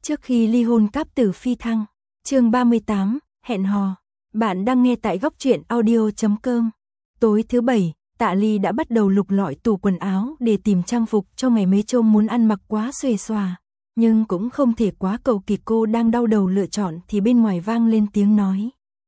Trước khi ly hôn cáp tử phi thăng, chương 38, hẹn hò. Bạn đang nghe tại góc truyện audio.com. Tối thứ Bảy, Tạ Ly đã bắt đầu lục lọi tủ quần áo để tìm trang phục cho ngày mấy trông muốn ăn mặc quá xuề xòa. Nhưng cũng không thể quá cầu kỳ, cô đang đau đầu lựa chọn thì bên ngoài vang lên tiếng nói.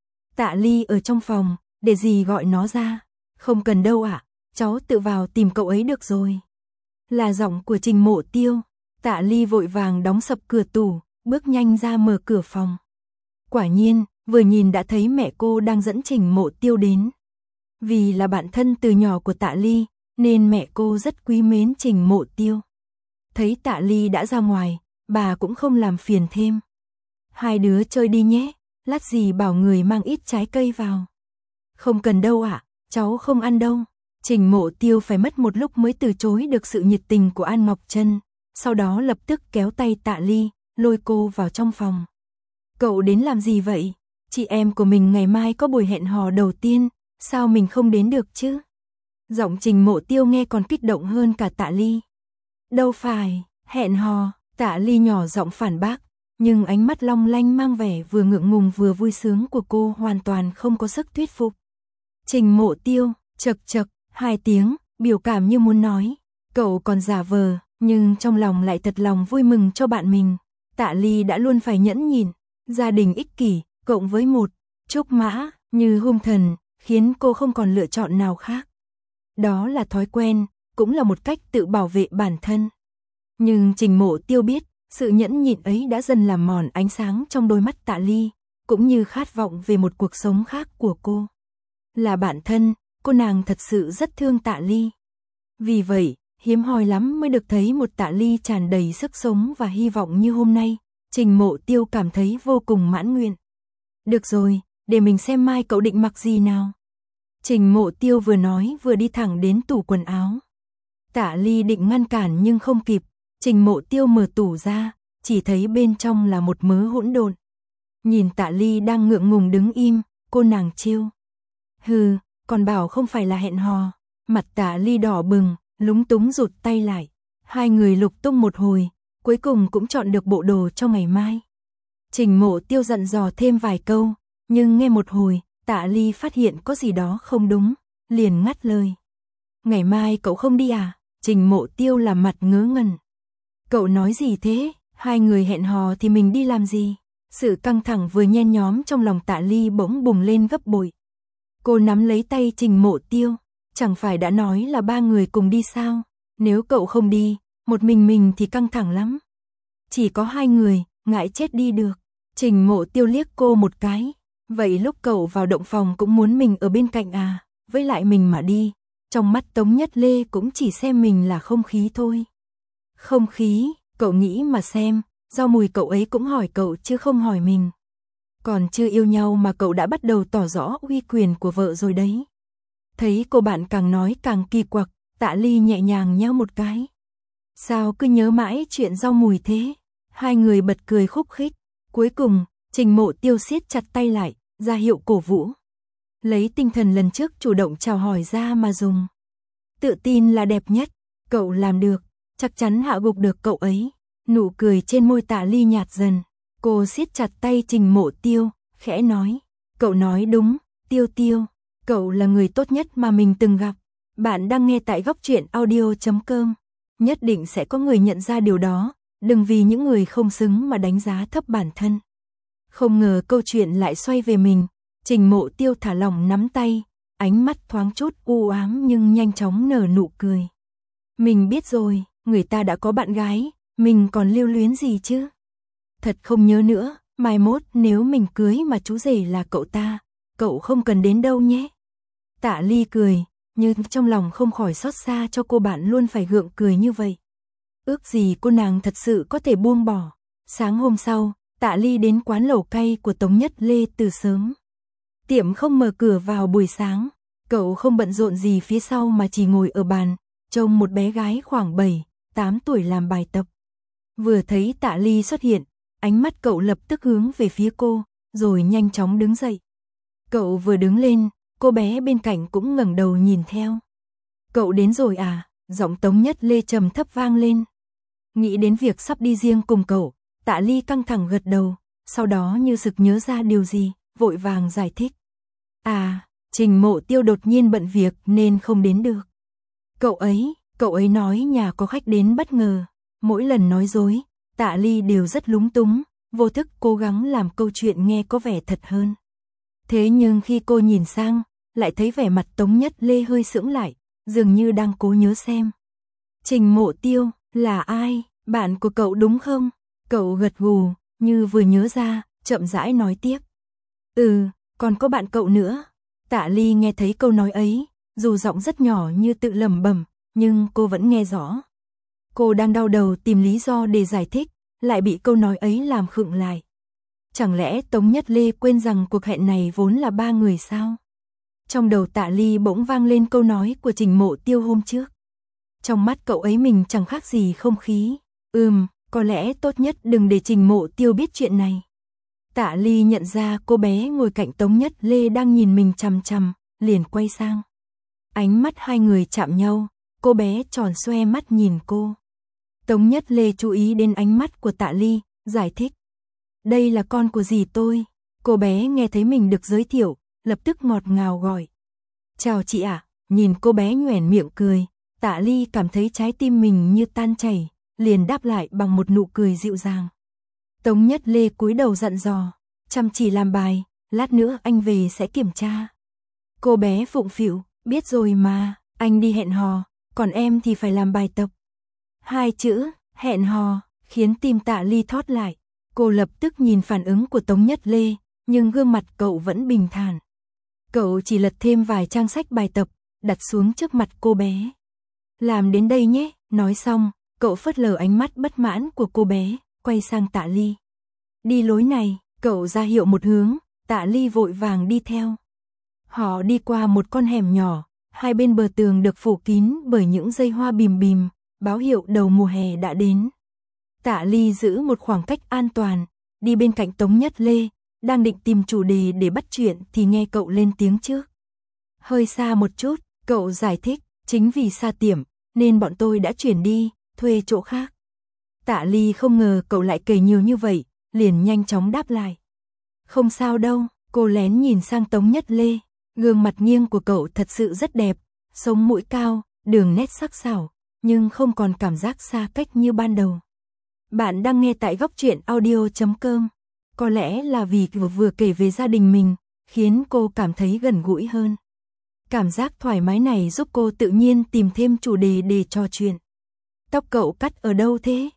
Tạ Ly ở trong phòng, để dì gọi nó ra. Không cần đâu ạ, cháu tự vào tìm cậu ấy được rồi. Là giọng của Trình Mộ Tiêu. Tạ Ly vội vàng đóng sập cửa tủ, bước nhanh ra mở cửa phòng. Quả nhiên, vừa nhìn đã thấy mẹ cô đang dẫn Trình Mộ Tiêu đến. Vì là bạn thân từ nhỏ của Tạ Ly, nên mẹ cô rất quý mến Trình Mộ Tiêu. Thấy Tạ Ly đã ra ngoài, bà cũng không làm phiền thêm. Hai đứa chơi đi nhé, lát dì bảo người mang ít trái cây vào. Không cần đâu ạ, cháu không ăn đâu. Trình Mộ Tiêu phải mất một lúc mới từ chối được sự nhiệt tình của An Ngọc Trân. Sau đó lập tức kéo tay Tạ Ly, lôi cô vào trong phòng. Cậu đến làm gì vậy? Chị em của mình ngày mai có buổi hẹn hò đầu tiên, sao mình không đến được chứ? Giọng Trình Mộ Tiêu nghe còn kích động hơn cả Tạ Ly. Đâu phải, hẹn hò, Tạ Ly nhỏ giọng phản bác, nhưng ánh mắt long lanh mang vẻ vừa ngượng ngùng vừa vui sướng của cô hoàn toàn không có sức thuyết phục. Trình Mộ Tiêu, chậc chậc, hai tiếng, biểu cảm như muốn nói, cậu còn giả vờ. Nhưng trong lòng lại thật lòng vui mừng cho bạn mình. Tạ Ly đã luôn phải nhẫn nhịn, gia đình ích kỷ, cộng với một trúc mã như hung thần, khiến cô không còn lựa chọn nào khác. Đó là thói quen, cũng là một cách tự bảo vệ bản thân. Nhưng Trình Mộ Tiêu biết, sự nhẫn nhịn ấy đã dần làm mòn ánh sáng trong đôi mắt Tạ Ly, cũng như khát vọng về một cuộc sống khác của cô. Là bạn thân, cô nàng thật sự rất thương Tạ Ly. Vì vậy, hiếm hoi lắm mới được thấy một Tạ Ly tràn đầy sức sống và hy vọng như hôm nay. Trình Mộ Tiêu cảm thấy vô cùng mãn nguyện. Được rồi, để mình xem mai cậu định mặc gì nào. Trình Mộ Tiêu vừa nói vừa đi thẳng đến tủ quần áo. Tạ Ly định ngăn cản nhưng không kịp. Trình Mộ Tiêu mở tủ ra, chỉ thấy bên trong là một mớ hỗn độn. Nhìn Tạ Ly đang ngượng ngùng đứng im, cô nàng trêu. Hừ, còn bảo không phải là hẹn hò. Mặt Tạ Ly đỏ bừng, lúng túng rụt tay lại. Hai người lục tung một hồi, cuối cùng cũng chọn được bộ đồ cho ngày mai. Trình Mộ Tiêu dặn dò thêm vài câu, nhưng nghe một hồi, Tạ Ly phát hiện có gì đó không đúng, liền ngắt lời. Ngày mai cậu không đi à? Trình Mộ Tiêu làm mặt ngớ ngẩn. Cậu nói gì thế? Hai người hẹn hò thì mình đi làm gì? Sự căng thẳng vừa nhen nhóm trong lòng Tạ Ly bỗng bùng lên gấp bội. Cô nắm lấy tay Trình Mộ Tiêu. Chẳng phải đã nói là ba người cùng đi sao? Nếu cậu không đi, một mình thì căng thẳng lắm. Chỉ có hai người, ngại chết đi được. Trình Mộ Tiêu liếc cô một cái. Vậy lúc cậu vào động phòng cũng muốn mình ở bên cạnh à? Với lại mình mà đi. Trong mắt Tống Nhất Lê cũng chỉ xem mình là không khí thôi. Không khí, cậu nghĩ mà xem. Do mùi cậu ấy cũng hỏi cậu chứ không hỏi mình. Còn chưa yêu nhau mà cậu đã bắt đầu tỏ rõ uy quyền của vợ rồi đấy. Thấy cô bạn càng nói càng kỳ quặc, Tạ Ly nhẹ nhàng nhéo một cái. Sao cứ nhớ mãi chuyện rau mùi thế? Hai người bật cười khúc khích. Cuối cùng, Trình Mộ Tiêu siết chặt tay lại, ra hiệu cổ vũ. Lấy tinh thần lần trước chủ động chào hỏi ra mà dùng. Tự tin là đẹp nhất, cậu làm được, chắc chắn hạ gục được cậu ấy. Nụ cười trên môi Tạ Ly nhạt dần. Cô siết chặt tay Trình Mộ Tiêu, khẽ nói. Cậu nói đúng, Tiêu Tiêu. Cậu là người tốt nhất mà mình từng gặp. Bạn đang nghe tại góc truyện audio.com. Nhất định sẽ có người nhận ra điều đó. Đừng vì những người không xứng mà đánh giá thấp bản thân. Không ngờ câu chuyện lại xoay về mình. Trình Mộ Tiêu thả lỏng nắm tay. Ánh mắt thoáng chút u ám nhưng nhanh chóng nở nụ cười. Mình biết rồi, người ta đã có bạn gái. Mình còn lưu luyến gì chứ? Thật không nhớ nữa. Mai mốt nếu mình cưới mà chú rể là cậu ta, cậu không cần đến đâu nhé. Tạ Ly cười, nhưng trong lòng không khỏi xót xa cho cô bạn luôn phải gượng cười như vậy. Ước gì cô nàng thật sự có thể buông bỏ. Sáng hôm sau, Tạ Ly đến quán lẩu cay của Tống Nhất Lê từ sớm. Tiệm không mở cửa vào buổi sáng, cậu không bận rộn gì phía sau mà chỉ ngồi ở bàn, trông một bé gái khoảng 7, 8 tuổi làm bài tập. Vừa thấy Tạ Ly xuất hiện, ánh mắt cậu lập tức hướng về phía cô, rồi nhanh chóng đứng dậy. Cậu vừa đứng lên, cô bé bên cạnh cũng ngẩng đầu nhìn theo. Cậu đến rồi à? Giọng Tống Nhất Lê trầm thấp vang lên. Nghĩ đến việc sắp đi riêng cùng cậu, Tạ Ly căng thẳng gật đầu, sau đó như sực nhớ ra điều gì, vội vàng giải thích. À, Trình Mộ Tiêu đột nhiên bận việc nên không đến được. Cậu ấy nói nhà có khách đến bất ngờ. Mỗi lần nói dối, Tạ Ly đều rất lúng túng, vô thức cố gắng làm câu chuyện nghe có vẻ thật hơn. Thế nhưng khi cô nhìn sang, lại thấy vẻ mặt Tống Nhất Lê hơi sững lại, dường như đang cố nhớ xem. Trình Mộ Tiêu, là ai? Bạn của cậu đúng không? Cậu gật gù, như vừa nhớ ra, chậm rãi nói tiếp. Còn có bạn cậu nữa. Tạ Ly nghe thấy câu nói ấy, dù giọng rất nhỏ như tự lẩm bẩm, nhưng cô vẫn nghe rõ. Cô đang đau đầu tìm lý do để giải thích, lại bị câu nói ấy làm khựng lại. Chẳng lẽ Tống Nhất Lê quên rằng cuộc hẹn này vốn là 3 người sao? Trong đầu Tạ Ly bỗng vang lên câu nói của Trình Mộ Tiêu hôm trước. Trong mắt cậu ấy mình chẳng khác gì không khí. Có lẽ tốt nhất đừng để Trình Mộ Tiêu biết chuyện này. Tạ Ly nhận ra cô bé ngồi cạnh Tống Nhất Lê đang nhìn mình chằm chằm, liền quay sang. Ánh mắt hai người chạm nhau, cô bé tròn xoe mắt nhìn cô. Tống Nhất Lê chú ý đến ánh mắt của Tạ Ly, giải thích. Đây là con của dì tôi. Cô bé nghe thấy mình được giới thiệu, lập tức ngọt ngào gọi. Chào chị ạ. Nhìn cô bé nhoẻn miệng cười, Tạ Ly cảm thấy trái tim mình như tan chảy, liền đáp lại bằng một nụ cười dịu dàng. Tống Nhất Lê cúi đầu dặn dò, chăm chỉ làm bài, lát nữa anh về sẽ kiểm tra. Cô bé phụng phịu, biết rồi mà, anh đi hẹn hò, còn em thì phải làm bài tập. 2 chữ, hẹn hò, khiến tim Tạ Ly thót lại. Cô lập tức nhìn phản ứng của Tống Nhất Lê, nhưng gương mặt cậu vẫn bình thản. Cậu chỉ lật thêm vài trang sách bài tập, đặt xuống trước mặt cô bé. Làm đến đây nhé, nói xong, cậu phớt lờ ánh mắt bất mãn của cô bé, quay sang Tạ Ly. Đi lối này, cậu ra hiệu một hướng, Tạ Ly vội vàng đi theo. Họ đi qua một con hẻm nhỏ, hai bên bờ tường được phủ kín bởi những dây hoa bìm bìm, báo hiệu đầu mùa hè đã đến. Tạ Ly giữ một khoảng cách an toàn, đi bên cạnh Tống Nhất Lê, đang định tìm chủ đề để bắt chuyện thì nghe cậu lên tiếng trước. Hơi xa một chút, cậu giải thích, chính vì xa tiệm, nên bọn tôi đã chuyển đi, thuê chỗ khác. Tạ Ly không ngờ cậu lại kể nhiều như vậy, liền nhanh chóng đáp lại. Không sao đâu, cô lén nhìn sang Tống Nhất Lê, gương mặt nghiêng của cậu thật sự rất đẹp, sống mũi cao, đường nét sắc sảo, nhưng không còn cảm giác xa cách như ban đầu. Bạn đang nghe tại góc truyện audio.com. Có lẽ là vì vừa kể về gia đình mình, khiến cô cảm thấy gần gũi hơn. Cảm giác thoải mái này giúp cô tự nhiên tìm thêm chủ đề để trò chuyện. Tóc cậu cắt ở đâu thế?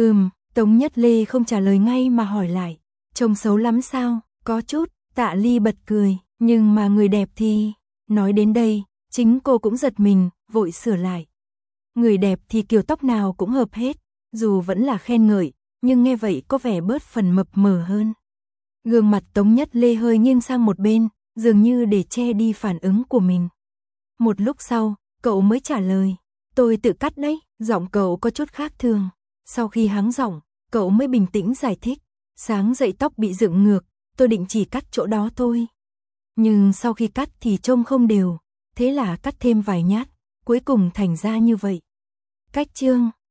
Tống Nhất Lê không trả lời ngay mà hỏi lại. Trông xấu lắm sao? Có chút, Tạ Ly bật cười, nhưng mà người đẹp thì... Nói đến đây, chính cô cũng giật mình, vội sửa lại. Người đẹp thì kiểu tóc nào cũng hợp hết, dù vẫn là khen ngợi, nhưng nghe vậy có vẻ bớt phần mập mờ hơn. Gương mặt Tống Nhất Lê hơi nghiêng sang một bên, dường như để che đi phản ứng của mình. Một lúc sau, cậu mới trả lời, tôi tự cắt đấy, giọng cậu có chút khác thường. Sau khi hắng giọng, cậu mới bình tĩnh giải thích, sáng dậy tóc bị dựng ngược, tôi định chỉ cắt chỗ đó thôi. Nhưng sau khi cắt thì trông không đều, thế là cắt thêm vài nhát, cuối cùng thành ra như vậy. Cách chương